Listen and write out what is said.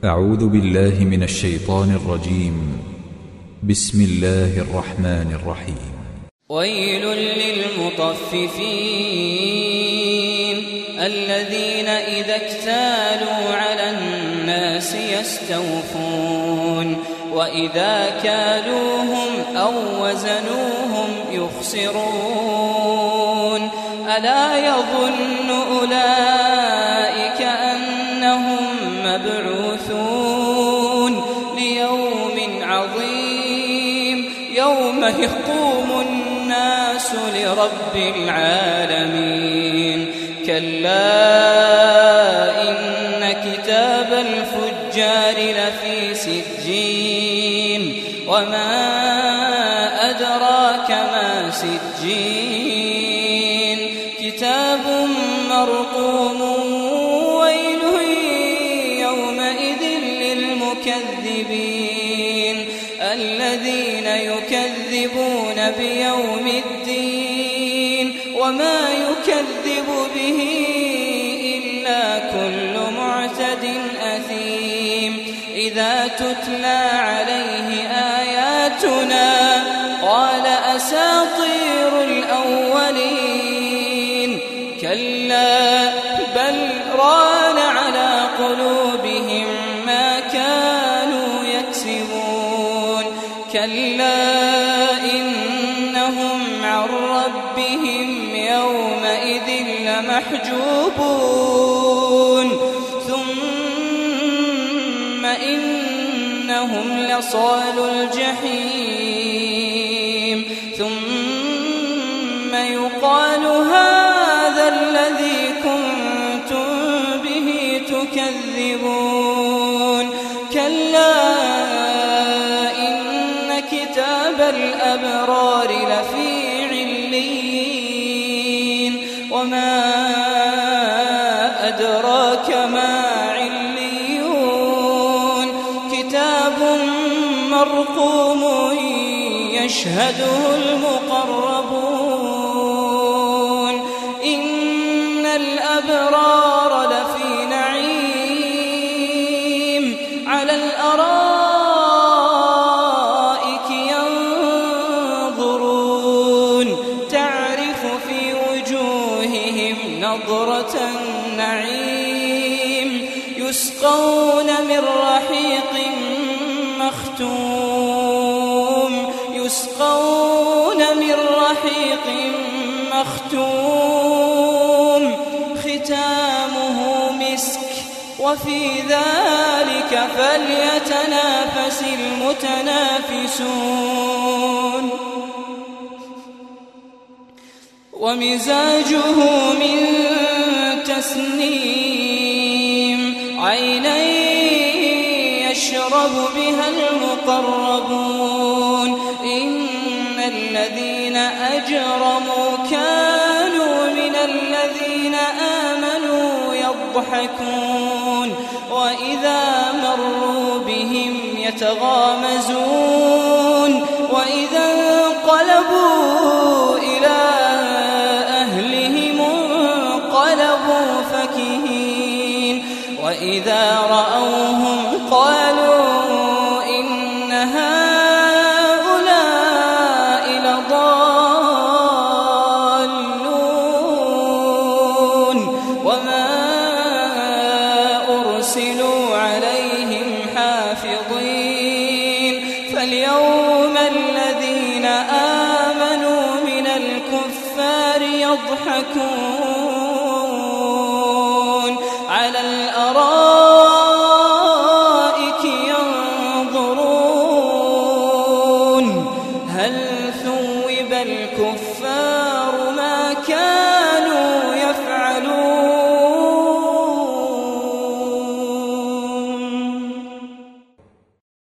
أعوذ بالله من الشيطان الرجيم. بسم الله الرحمن الرحيم. ويل للمطففين الذين إذا اكتالوا على الناس يستوفون وإذا كالوهم أو وزنوهم يخسرون ألا يظن أولئك أنهم مبعوثون ليوم عظيم يوم يقوم الناس لرب العالمين كلا إن كتاب الفجار لفي سجين وما أدراك ما سجين كتاب مرقوم ويل يومئذ للمكذبين الذين يكذبون بيوم الدين وما يكذب به إلا كل معتد أثيم إذا تتلى عليه آياتنا قال أساطير الأولين كلا بل ران على قلوبهم ما كانوا يكسبون كلا إنهم عن ربهم يومئذ لمحجوبون ثم إنهم لصالو الجحيم ثم يقال هذا الذي كنتم به تكذبون كلا إن كتاب الأبرار لفي عليين وما أدراك ما عليون كتاب مرقوم يشهده المقربون إن الأبرار لفي نعيم على الأرائك ينظرون تعرف في وجوههم نضرة النعيم يسقون من رحيق مختوم ختامه مسك وفي ذلك فليتنافس المتنافسون ومزاجه من تسنيم عينا يشرب بها المقربون إن الذين أجرموا كانوا من الذين آمنوا يضحكون وإذا مروا بهم يتغامزون وإذا انقلبوا إلى أهلهم انقلبوا فكهين وإذا رأوهم قالوا إن هؤلاء لضالون وما أرسلوا عليهم حافظين فاليوم الذين آمنوا من الكفار يضحكون